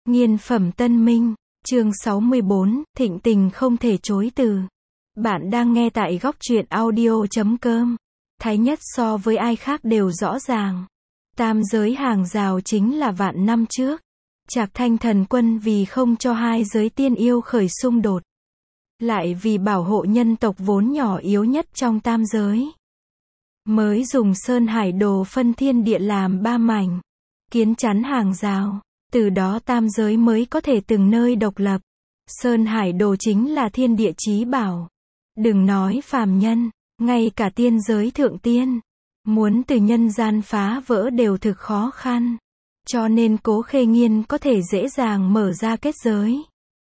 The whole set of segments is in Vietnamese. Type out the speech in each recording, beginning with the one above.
Nghiên phẩm Tân Minh, chương 64, thịnh tình không thể chối từ. Bạn đang nghe tại góc truyện audio.com. Thái nhất so với ai khác đều rõ ràng. Tam giới hàng rào chính là vạn năm trước. Trạc Thanh thần quân vì không cho hai giới tiên yêu khởi xung đột. Lại vì bảo hộ nhân tộc vốn nhỏ yếu nhất trong tam giới. Mới dùng Sơn Hải Đồ phân thiên địa làm ba mảnh. Kiến chắn hàng rào. Từ đó tam giới mới có thể từng nơi độc lập. Sơn Hải Đồ chính là thiên địa chí bảo. Đừng nói phàm nhân, ngay cả tiên giới thượng tiên, muốn từ nhân gian phá vỡ đều thực khó khăn. Cho nên Cố Khê Nghiên có thể dễ dàng mở ra kết giới.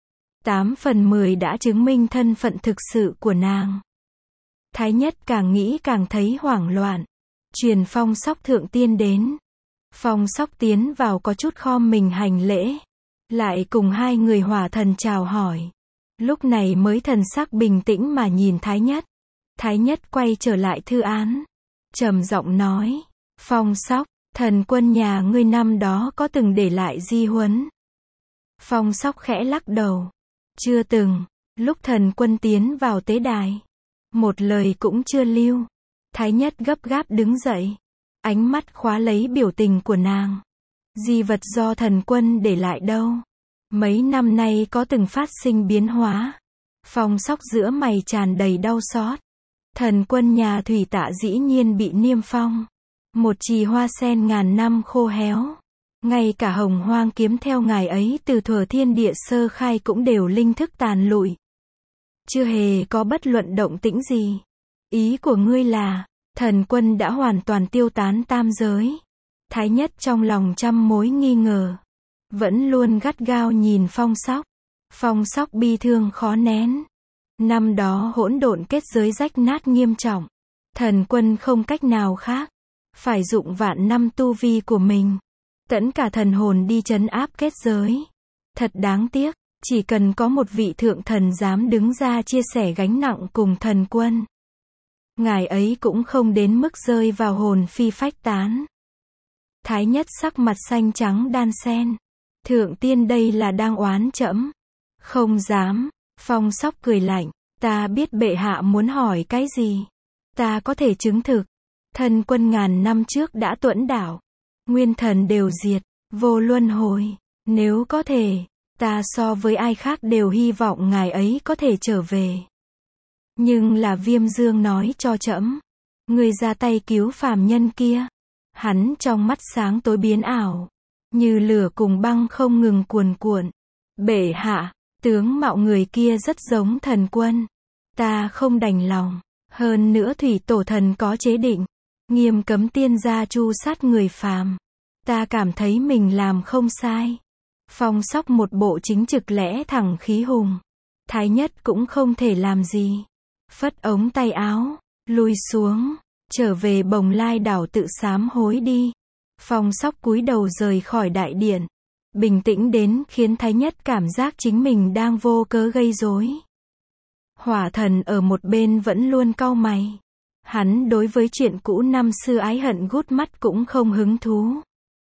8/10 đã chứng minh thân phận thực sự của nàng. Thái nhất càng nghĩ càng thấy hoảng loạn. Truyền Phong Sóc thượng tiên đến. Phong Sóc tiến vào có chút khom mình hành lễ. Lại cùng hai người hỏa thần chào hỏi. Lúc này mới thần sắc bình tĩnh mà nhìn Thái nhất. Thái nhất quay trở lại thư án. Trầm giọng nói. Phong Sóc, thần quân nhà ngươi năm đó có từng để lại di huấn? Phong Sóc khẽ lắc đầu. Chưa từng. Lúc thần quân tiến vào tế đài, một lời cũng chưa lưu. Thái nhất gấp gáp đứng dậy. Ánh mắt khóa lấy biểu tình của nàng. Di vật do thần quân để lại đâu? Mấy năm nay có từng phát sinh biến hóa? Phong Sóc giữa mày tràn đầy đau xót. Thần quân nhà Thủy Tạ dĩ nhiên bị niêm phong. Một chì hoa sen ngàn năm khô héo. Ngay cả Hồng Hoang kiếm theo ngài ấy từ thuở thiên địa sơ khai cũng đều linh thức tàn lụi. Chưa hề có bất luận động tĩnh gì. Ý của ngươi là thần quân đã hoàn toàn tiêu tán tam giới. Thái nhất trong lòng trăm mối nghi ngờ. Vẫn luôn gắt gao nhìn Phong Sóc. Phong Sóc bi thương khó nén. Năm đó hỗn độn kết giới rách nát nghiêm trọng. Thần quân không cách nào khác. Phải dụng vạn năm tu vi của mình. Tẫn cả thần hồn đi trấn áp kết giới. Thật đáng tiếc. Chỉ cần có một vị thượng thần dám đứng ra chia sẻ gánh nặng cùng thần quân. Ngài ấy cũng không đến mức rơi vào hồn phi phách tán. Thái nhất sắc mặt xanh trắng đan xen. Thượng tiên đây là đang oán trẫm. Không dám. Phong Sóc cười lạnh. Ta biết bệ hạ muốn hỏi cái gì. Ta có thể chứng thực. Thần quân ngàn năm trước đã tuẫn đảo. Nguyên thần đều diệt. Vô luân hồi. Nếu có thể, ta so với ai khác đều hy vọng ngài ấy có thể trở về. Nhưng là Viêm Dương nói cho trẫm, người ra tay cứu phàm nhân kia. Hắn trong mắt sáng tối biến ảo, như lửa cùng băng không ngừng cuồn cuộn. Bệ hạ, tướng mạo người kia rất giống thần quân. Ta không đành lòng. Hơn nữa thủy tổ thần có chế định, nghiêm cấm tiên gia tru sát người phàm. Ta cảm thấy mình làm không sai. Phong Sóc một bộ chính trực lẽ thẳng khí hùng. Thái nhất cũng không thể làm gì. Phất ống tay áo, lui xuống, trở về Bồng Lai đảo tự sám hối đi. Phong Sóc cúi đầu rời khỏi đại điện. Bình tĩnh đến khiến Thái nhất cảm giác chính mình đang vô cớ gây rối. Hỏa thần ở một bên vẫn luôn cau mày. Hắn đối với chuyện cũ năm xưa ái hận gút mắt cũng không hứng thú.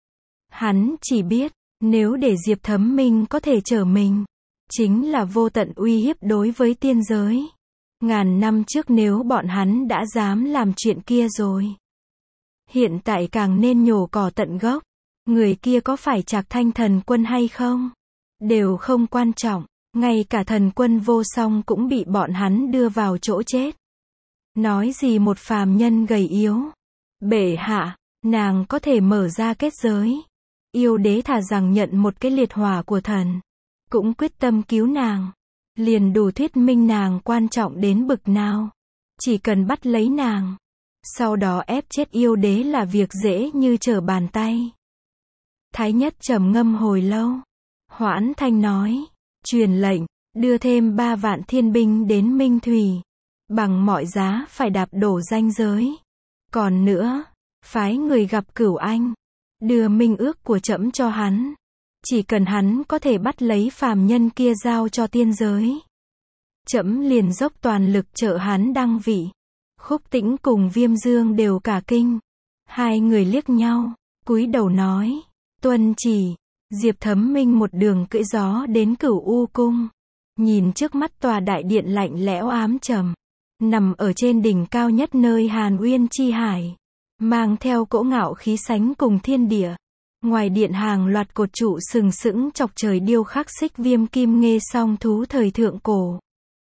Hắn chỉ biết, nếu để Diệp Thấm Minh có thể trở mình, chính là vô tận uy hiếp đối với tiên giới. Ngàn năm trước nếu bọn hắn đã dám làm chuyện kia rồi, hiện tại càng nên nhổ cỏ tận gốc. Người kia có phải Trạc Thanh thần quân hay không, đều không quan trọng. Ngay cả thần quân vô song cũng bị bọn hắn đưa vào chỗ chết. Nói gì một phàm nhân gầy yếu. Bệ hạ, nàng có thể mở ra kết giới. Yêu đế thà rằng nhận một cái liệt hỏa của thần, cũng quyết tâm cứu nàng. Liền đủ thuyết minh nàng quan trọng đến bực nào. Chỉ cần bắt lấy nàng, sau đó ép chết yêu đế là việc dễ như trở bàn tay. Thái nhất trầm ngâm hồi lâu. Hoãn thanh nói. Truyền lệnh, đưa thêm 3 vạn thiên binh đến Minh Thủy. Bằng mọi giá phải đạp đổ ranh giới. Còn nữa, phái người gặp Cửu Anh. Đưa minh ước của trẫm cho hắn. Chỉ cần hắn có thể bắt lấy phàm nhân kia giao cho tiên giới, trẫm liền dốc toàn lực trợ hắn đăng vị. Khúc Tĩnh cùng Viêm Dương đều cả kinh. Hai người liếc nhau, cúi đầu nói, tuân chỉ. Diệp Thấm Minh một đường cưỡi gió đến Cửu U cung. Nhìn trước mắt tòa đại điện lạnh lẽo ám trầm, nằm ở trên đỉnh cao nhất nơi Hàn Uyên chi hải, mang theo cỗ ngạo khí sánh cùng thiên địa. Ngoài điện hàng loạt cột trụ sừng sững chọc trời điêu khắc xích viêm kim nghê song thú thời thượng cổ.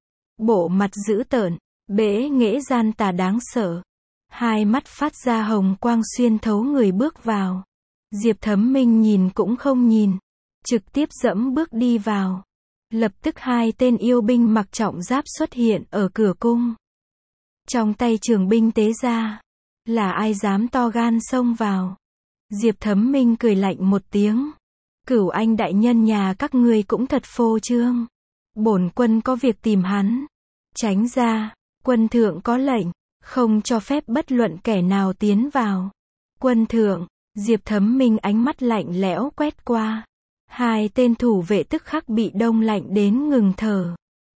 Bộ mặt dữ tợn, bẽ nghễ gian tà đáng sợ. Hai mắt phát ra hồng quang xuyên thấu người bước vào. Diệp Thấm Minh nhìn cũng không nhìn, trực tiếp dẫm bước đi vào. Lập tức hai tên yêu binh mặc trọng giáp xuất hiện ở cửa cung. Trong tay trường binh tế ra. Là ai dám to gan xông vào? Diệp Thấm Minh cười lạnh một tiếng. Cửu Anh đại nhân nhà các ngươi cũng thật phô trương. Bổn quân có việc tìm hắn. Tránh ra, quân thượng có lệnh, không cho phép bất luận kẻ nào tiến vào. Quân thượng, Diệp Thấm Minh ánh mắt lạnh lẽo quét qua. Hai tên thủ vệ tức khắc bị đông lạnh đến ngừng thở.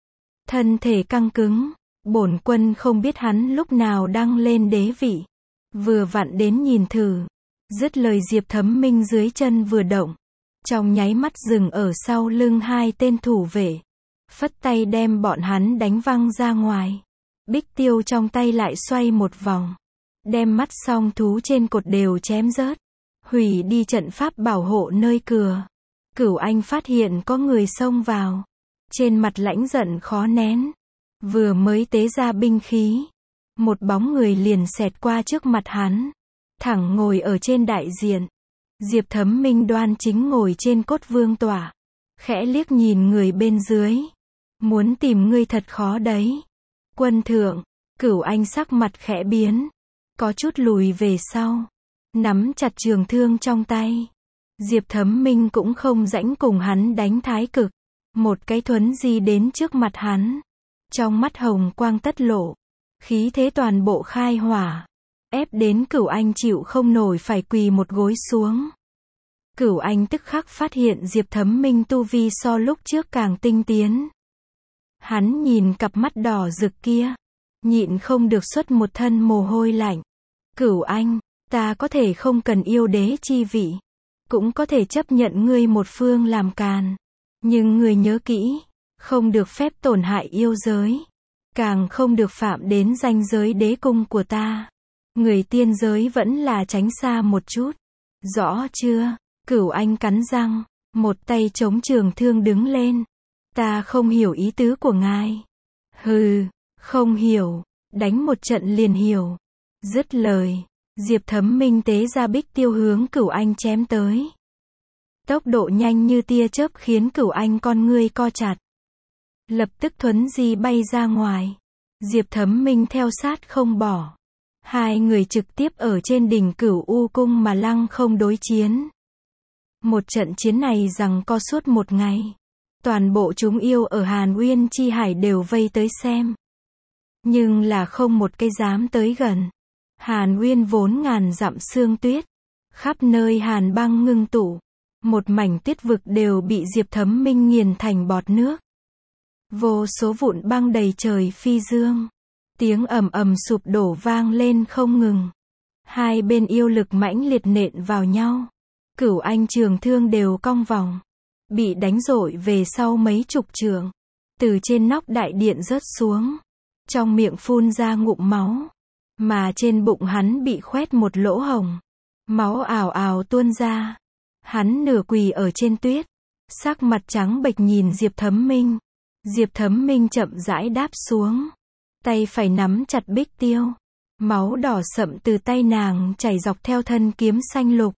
Thân thể căng cứng, bổn quân không biết hắn lúc nào đăng lên đế vị. Vừa vặn đến nhìn thử. Dứt lời Diệp Thấm Minh dưới chân vừa động. Trong nháy mắt dừng ở sau lưng hai tên thủ vệ. Phất tay đem bọn hắn đánh văng ra ngoài. Bích tiêu trong tay lại xoay một vòng. Đem mắt song thú trên cột đều chém rớt. Hủy đi trận pháp bảo hộ nơi cửa. Cửu Anh phát hiện có người xông vào. Trên mặt lãnh giận khó nén. Vừa mới tế ra binh khí. Một bóng người liền xẹt qua trước mặt hắn. Thẳng ngồi ở trên đại diện. Diệp Thấm Minh đoan chính ngồi trên cốt vương tọa. Khẽ liếc nhìn người bên dưới. Muốn tìm ngươi thật khó đấy. Quân thượng, Cửu Anh sắc mặt khẽ biến. Có chút lùi về sau. Nắm chặt trường thương trong tay. Diệp Thấm Minh cũng không rãnh cùng hắn đánh thái cực. Một cái thuấn di đến trước mặt hắn. Trong mắt hồng quang tất lộ. Khí thế toàn bộ khai hỏa. Ép đến Cửu Anh chịu không nổi phải quỳ một gối xuống. Cửu Anh tức khắc phát hiện Diệp Thấm Minh tu vi so lúc trước càng tinh tiến. Hắn nhìn cặp mắt đỏ rực kia. Nhịn không được xuất một thân mồ hôi lạnh. Cửu Anh, ta có thể không cần yêu đế chi vị. Cũng có thể chấp nhận ngươi một phương làm càn. Nhưng ngươi nhớ kỹ. Không được phép tổn hại yêu giới. Càng không được phạm đến ranh giới đế cung của ta. Người tiên giới vẫn là tránh xa một chút. Rõ chưa? Cửu Anh cắn răng. Một tay chống trường thương đứng lên. Ta không hiểu ý tứ của ngài. Hừ, không hiểu. Đánh một trận liền hiểu. Dứt lời. Diệp Thấm Minh tế ra bích tiêu hướng Cửu Anh chém tới. Tốc độ nhanh như tia chớp khiến Cửu Anh con ngươi co chặt. Lập tức thuấn di bay ra ngoài. Diệp Thấm Minh theo sát không bỏ. Hai người trực tiếp ở trên đỉnh Cửu U cung mà lăng không đối chiến. Một trận chiến này giằng co suốt một ngày. Toàn bộ chúng yêu ở Hàn Uyên chi hải đều vây tới xem. Nhưng là không một cái dám tới gần. Hàn Uyên vốn ngàn dặm sương tuyết. Khắp nơi hàn băng ngưng tụ. Một mảnh tuyết vực đều bị Diệp Thấm Minh nghiền thành bọt nước. Vô số vụn băng đầy trời phi dương. Tiếng ầm ầm sụp đổ vang lên không ngừng. Hai bên yêu lực mãnh liệt nện vào nhau. Cửu Anh trường thương đều cong vòng. Bị đánh rội về sau mấy chục trượng. Từ trên nóc đại điện rớt xuống. Trong miệng phun ra ngụm máu. Mà trên bụng hắn bị khoét một lỗ hồng. Máu ào ào tuôn ra. Hắn nửa quỳ ở trên tuyết. Sắc mặt trắng bệch nhìn Diệp Thấm Minh. Diệp Thấm Minh chậm rãi đáp xuống. Tay phải nắm chặt bích tiêu. Máu đỏ sậm từ tay nàng chảy dọc theo thân kiếm xanh lục.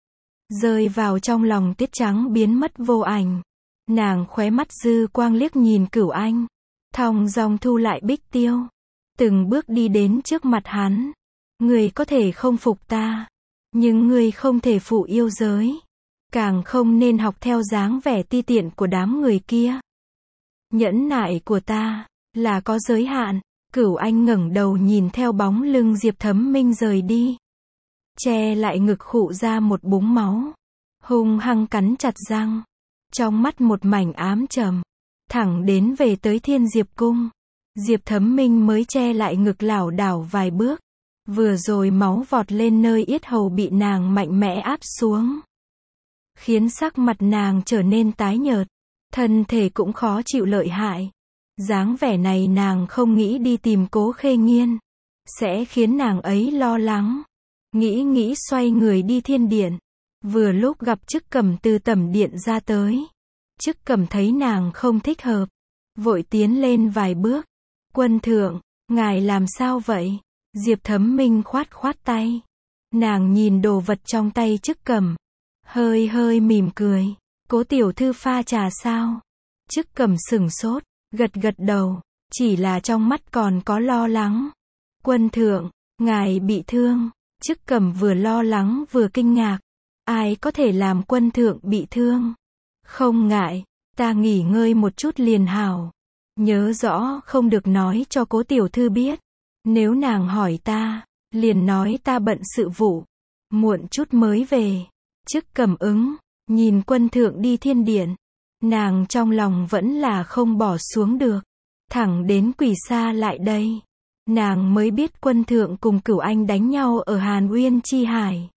Rơi vào trong lòng tuyết trắng biến mất vô ảnh. Nàng khóe mắt dư quang liếc nhìn Cửu Anh. Thong dong thu lại bích tiêu. Từng bước đi đến trước mặt hắn. Ngươi có thể không phục ta. Nhưng ngươi không thể phụ yêu giới. Càng không nên học theo dáng vẻ ti tiện của đám người kia. Nhẫn nại của ta là có giới hạn. Cửu Anh ngẩng đầu nhìn theo bóng lưng Diệp Thấm Minh rời đi. Che lại ngực khụ ra một búng máu. Hung hăng cắn chặt răng. Trong mắt một mảnh ám trầm. Thẳng đến về tới Thiên Diệp cung. Diệp Thấm Minh mới che lại ngực lảo đảo vài bước. Vừa rồi máu vọt lên nơi yết hầu bị nàng mạnh mẽ áp xuống. khiến sắc mặt nàng trở nên tái nhợt, thân thể cũng khó chịu lợi hại. Dáng vẻ này nàng không nghĩ đi tìm Cố Khê Nghiên, sẽ khiến nàng ấy lo lắng. Nghĩ xoay người đi thiên điện. Vừa lúc gặp Trức Cẩm từ tẩm điện ra tới. Trức Cẩm thấy nàng không thích hợp, vội tiến lên vài bước. Quân thượng, ngài làm sao vậy? Diệp Thấm Minh khoát tay. Nàng nhìn đồ vật trong tay Trức Cẩm, hơi mỉm cười. Cố tiểu thư pha trà sao? Trức Cẩm sửng sốt, gật đầu, chỉ là trong mắt còn có lo lắng. Quân thượng, ngài bị thương. Trức Cẩm vừa lo lắng vừa kinh ngạc. Ai có thể làm quân thượng bị thương? Không ngại, ta nghỉ ngơi một chút liền hảo. Nhớ rõ không được nói cho Cố tiểu thư biết. Nếu nàng hỏi ta, liền nói ta bận sự vụ, muộn chút mới về. Trức Cẩm ứng, nhìn quân thượng đi thiên điện. Nàng trong lòng vẫn là không bỏ xuống được. Thẳng đến Quỷ Sa lại đây, nàng mới biết quân thượng cùng Cửu Anh đánh nhau ở Hàn Uyên Chi Hải.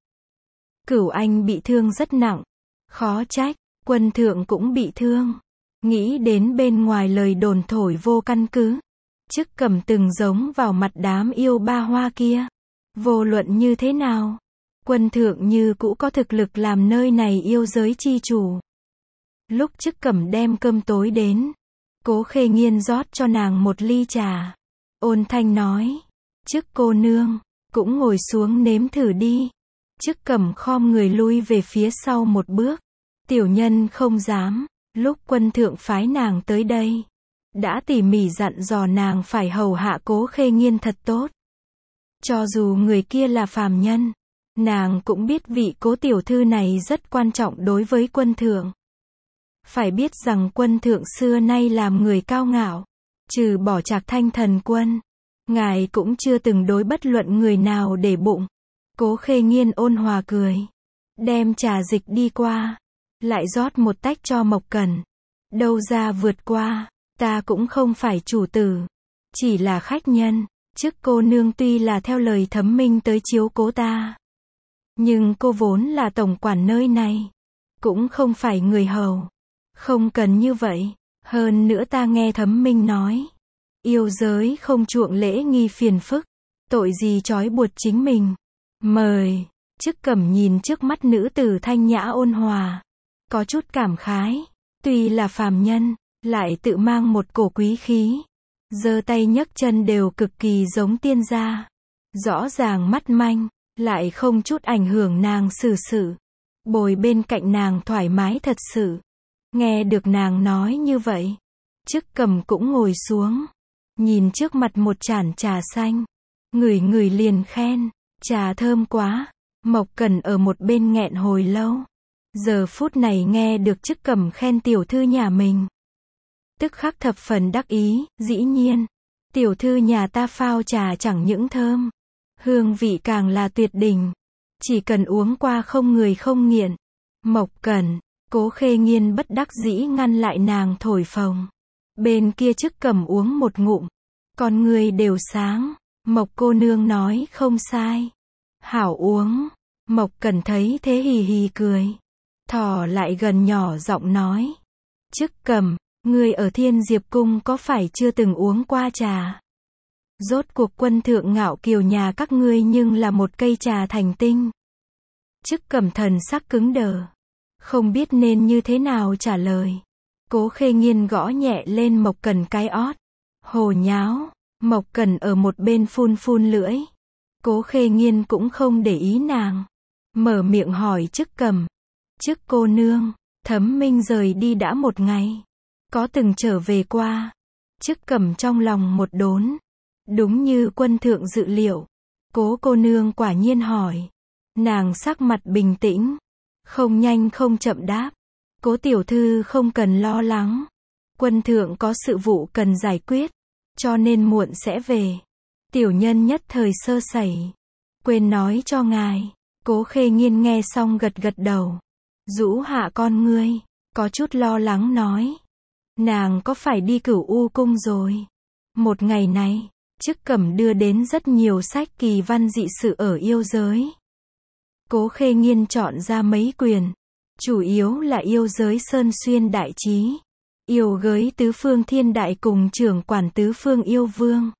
Cửu Anh bị thương rất nặng. Khó trách, quân thượng cũng bị thương. Nghĩ đến bên ngoài lời đồn thổi vô căn cứ. Trức Cẩm từng giống vào mặt đám yêu ba hoa kia. Vô luận như thế nào, quân thượng như cũ có thực lực làm nơi này yêu giới chi chủ. Lúc Trức Cẩm đem cơm tối đến, Cố Khê Nghiên rót cho nàng một ly trà. Ôn thanh nói, Trức cô nương, cũng ngồi xuống nếm thử đi. Trức Cẩm khom người lui về phía sau một bước. Tiểu nhân không dám, lúc quân thượng phái nàng tới đây, đã tỉ mỉ dặn dò nàng phải hầu hạ Cố Khê Nghiên thật tốt. Cho dù người kia là phàm nhân, nàng cũng biết vị Cố tiểu thư này rất quan trọng đối với quân thượng. Phải biết rằng quân thượng xưa nay làm người cao ngạo, trừ bỏ Trạc Thanh Thần quân, ngài cũng chưa từng đối bất luận người nào để bụng. Cố Khê Nghiên ôn hòa cười, đem trà dịch đi qua, lại rót một tách cho Mộc Cẩn. Đâu ra vượt qua, ta cũng không phải chủ tử, chỉ là khách nhân. Trức cô nương tuy là theo lời Thấm Minh tới chiếu cố ta, nhưng cô vốn là tổng quản nơi này, cũng không phải người hầu. Không cần như vậy. Hơn nữa ta nghe Thấm Minh nói, yêu giới không chuộng lễ nghi phiền phức, tội gì trói buộc chính mình. Mời. Trức Cẩm nhìn trước mắt nữ tử thanh nhã ôn hòa, có chút cảm khái. Tuy là phàm nhân, lại tự mang một cổ quý khí, giơ tay nhấc chân đều cực kỳ giống tiên gia. Rõ ràng mắt manh, lại không chút ảnh hưởng nàng xử sự. Bồi bên cạnh nàng thoải mái thật sự. Nghe được nàng nói như vậy, Trức Cẩm cũng ngồi xuống, nhìn trước mặt một chản trà xanh, ngửi liền khen, trà thơm quá. Mộc Cẩn ở một bên nghẹn hồi lâu, giờ phút này nghe được Trức Cẩm khen tiểu thư nhà mình, tức khắc thập phần đắc ý. Dĩ nhiên, tiểu thư nhà ta phao trà chẳng những thơm, hương vị càng là tuyệt đỉnh, chỉ cần uống qua không người không nghiện. Mộc Cẩn. Cố Khê Nghiên bất đắc dĩ ngăn lại nàng thổi phồng. Bên kia Trức Cẩm uống một ngụm, con người đều sáng. Mộc cô nương nói không sai, hảo uống. Mộc Cẩn thấy thế hì hì cười, thò lại gần nhỏ giọng nói, Trức Cẩm, ngươi ở Thiên Diệp Cung có phải chưa từng uống qua trà? Rốt cuộc quân thượng Ngạo Kiều nhà các ngươi nhưng là một cây trà thành tinh. Trức Cẩm thần sắc cứng đờ, không biết nên như thế nào trả lời. Cố Khê Nghiên gõ nhẹ lên Mộc Cẩn cái ót. Hồ nháo. Mộc Cẩn ở một bên phun lưỡi. Cố Khê Nghiên cũng không để ý nàng, mở miệng hỏi Trức Cẩm, Trức cô nương, Thấm Minh rời đi đã một ngày, có từng trở về qua? Trức Cẩm trong lòng một đốn. Đúng như quân thượng dự liệu, Cố cô nương quả nhiên hỏi. Nàng sắc mặt bình tĩnh, không nhanh không chậm đáp, Cố tiểu thư không cần lo lắng, quân thượng có sự vụ cần giải quyết, cho nên muộn sẽ về. Tiểu nhân nhất thời sơ sẩy, quên nói cho ngài. Cố Khê Nghiên nghe xong gật đầu, rũ hạ con ngươi, có chút lo lắng nói, nàng có phải đi Cửu U cung rồi? Một ngày này, Trức Cẩm đưa đến rất nhiều sách kỳ văn dị sự ở yêu giới. Cố Khê Nghiên chọn ra mấy quyển, Chủ yếu là yêu giới sơn xuyên đại trí. Yêu gới tứ phương thiên đại cùng trưởng quản tứ phương yêu vương.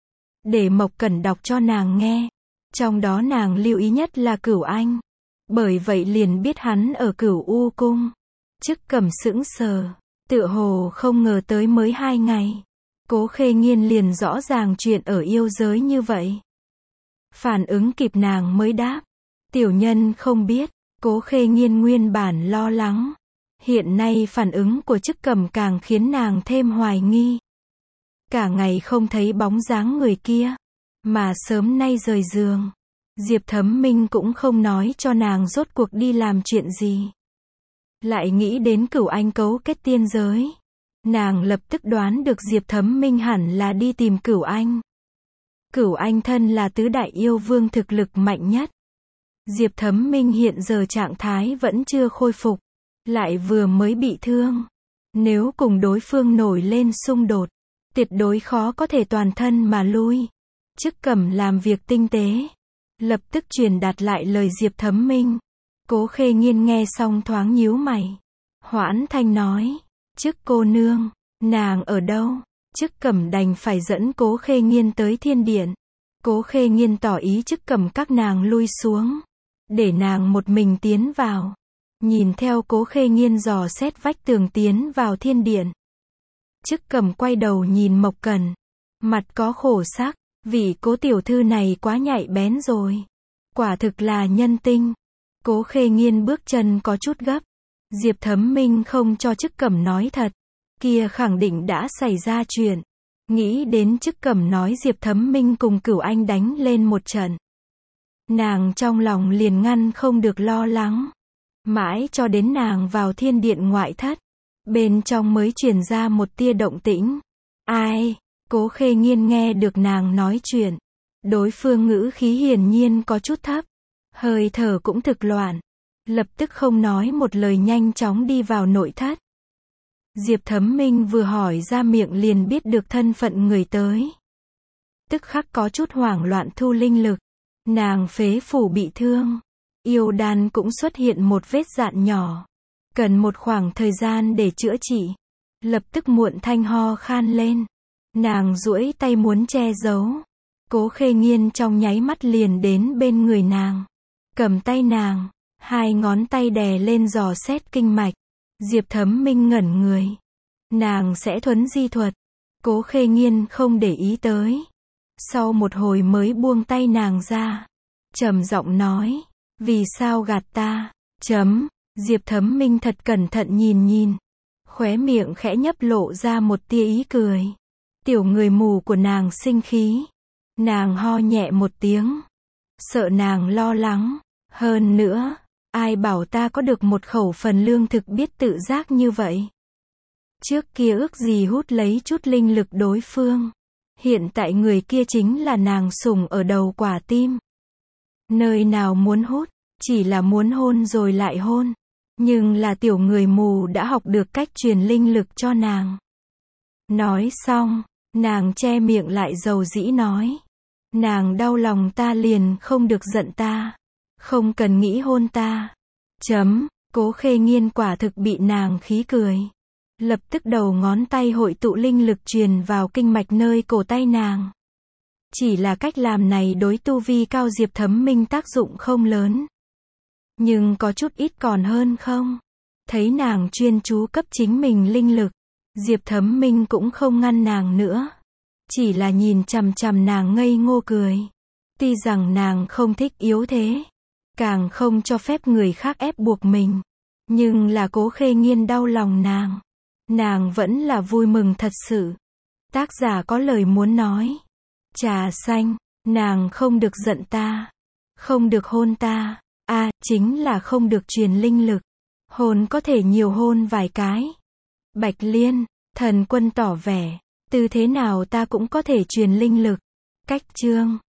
Để Mộc Cẩn đọc cho nàng nghe. Trong đó nàng lưu ý nhất là Cửu Anh. Bởi vậy liền biết hắn ở Cửu U cung. Chức Cẩm sững sờ. Tựa hồ không ngờ tới mới 2 ngày. Cố Khê Nghiên liền rõ ràng chuyện ở yêu giới như vậy. Phản ứng kịp nàng mới đáp. Tiểu nhân không biết. Cố Khê Nghiên nguyên bản lo lắng. Hiện nay phản ứng của Chức Cẩm càng khiến nàng thêm hoài nghi. Cả ngày không thấy bóng dáng người kia. Mà sớm nay rời giường. Diệp Thấm Minh cũng không nói cho nàng rốt cuộc đi làm chuyện gì. Lại nghĩ đến Cửu Anh cấu kết tiên giới. Nàng lập tức đoán được Diệp Thấm Minh hẳn là đi tìm Cửu Anh. Cửu Anh thân là tứ đại yêu vương thực lực mạnh nhất. Diệp Thấm Minh hiện giờ trạng thái vẫn chưa khôi phục. Lại vừa mới bị thương. Nếu cùng đối phương nổi lên xung đột. Tuyệt đối khó có thể toàn thân mà lui. Chức Cẩm làm việc tinh tế. Lập tức truyền đạt lại lời Diệp Thấm Minh. Cố Khê Nghiên nghe xong thoáng nhíu mày. Hoãn thanh nói. Chức cô nương. Nàng ở đâu? Chức Cẩm đành phải dẫn Cố Khê Nghiên tới thiên điện. Cố Khê Nghiên tỏ ý Chức Cẩm các nàng lui xuống. Để nàng một mình tiến vào. Nhìn theo Cố Khê Nghiên dò xét vách tường tiến vào thiên điện. Chức Cẩm quay đầu nhìn Mộc Cẩn. Mặt có khổ sắc. Vị Cố tiểu thư này quá nhạy bén rồi. Quả thực là nhân tinh. Cố Khê Nghiên bước chân có chút gấp. Diệp Thấm Minh không cho Chức Cẩm nói thật. Kia khẳng định đã xảy ra chuyện. Nghĩ đến Chức Cẩm nói Diệp Thấm Minh cùng Cửu Anh đánh lên một trận. Nàng trong lòng liền ngăn không được lo lắng. Mãi cho đến nàng vào thiên điện ngoại thất. Bên trong mới truyền ra một tia động tĩnh. Ai? Cố Khê Nghiên nghe được nàng nói chuyện. Đối phương ngữ khí hiển nhiên có chút thấp. Hơi thở cũng thực loạn. Lập tức không nói một lời nhanh chóng đi vào nội thất. Diệp Thấm Minh vừa hỏi ra miệng liền biết được thân phận người tới. Tức khắc có chút hoảng loạn thu linh lực. Nàng phế phủ bị thương. Yêu đan cũng xuất hiện một vết dạn nhỏ. Cần một khoảng thời gian để chữa trị. Lập tức muộn thanh ho khan lên. Nàng duỗi tay muốn che giấu. Cố Khê Nghiên trong nháy mắt liền đến bên người nàng. Cầm tay nàng. 2 ngón tay đè lên dò xét kinh mạch. Diệp Thấm Minh ngẩn người. Nàng sẽ thuấn di thuật. Cố Khê Nghiên không để ý tới. Sau một hồi mới buông tay nàng ra. Trầm giọng nói. Vì sao gạt ta? Diệp Thấm Minh thật cẩn thận nhìn. Khóe miệng khẽ nhấp lộ ra một tia ý cười. Tiểu người mù của nàng sinh khí. Nàng ho nhẹ một tiếng. Sợ nàng lo lắng. Hơn nữa, ai bảo ta có được một khẩu phần lương thực biết tự giác như vậy. Trước kia ước gì hút lấy chút linh lực đối phương. Hiện tại người kia chính là nàng sủng ở đầu quả tim. Nơi nào muốn hút, chỉ là muốn hôn rồi lại hôn. Nhưng là tiểu người mù đã học được cách truyền linh lực cho nàng. Nói xong, nàng che miệng lại dầu dĩ nói. Nàng đau lòng ta liền không được giận ta. Không cần nghĩ hôn ta. Cố Khê Nghiên quả thực bị nàng khí cười. Lập tức đầu ngón tay hội tụ linh lực truyền vào kinh mạch nơi cổ tay nàng. Chỉ là cách làm này đối tu vi cao Diệp Thấm Minh tác dụng không lớn. Nhưng có chút ít còn hơn không? Thấy nàng chuyên chú cấp chính mình linh lực. Diệp Thấm Minh cũng không ngăn nàng nữa. Chỉ là nhìn chằm chằm nàng ngây ngô cười. Tuy rằng nàng không thích yếu thế. Càng không cho phép người khác ép buộc mình. Nhưng là Cố Khê Nghiên đau lòng nàng. Nàng vẫn là vui mừng thật sự. Tác giả có lời muốn nói. Trà xanh, nàng không được giận ta. Không được hôn ta. Chính là không được truyền linh lực. Hôn có thể nhiều hôn vài cái. Bạch Liên, Thần Quân tỏ vẻ. Từ thế nào ta cũng có thể truyền linh lực. Cách chương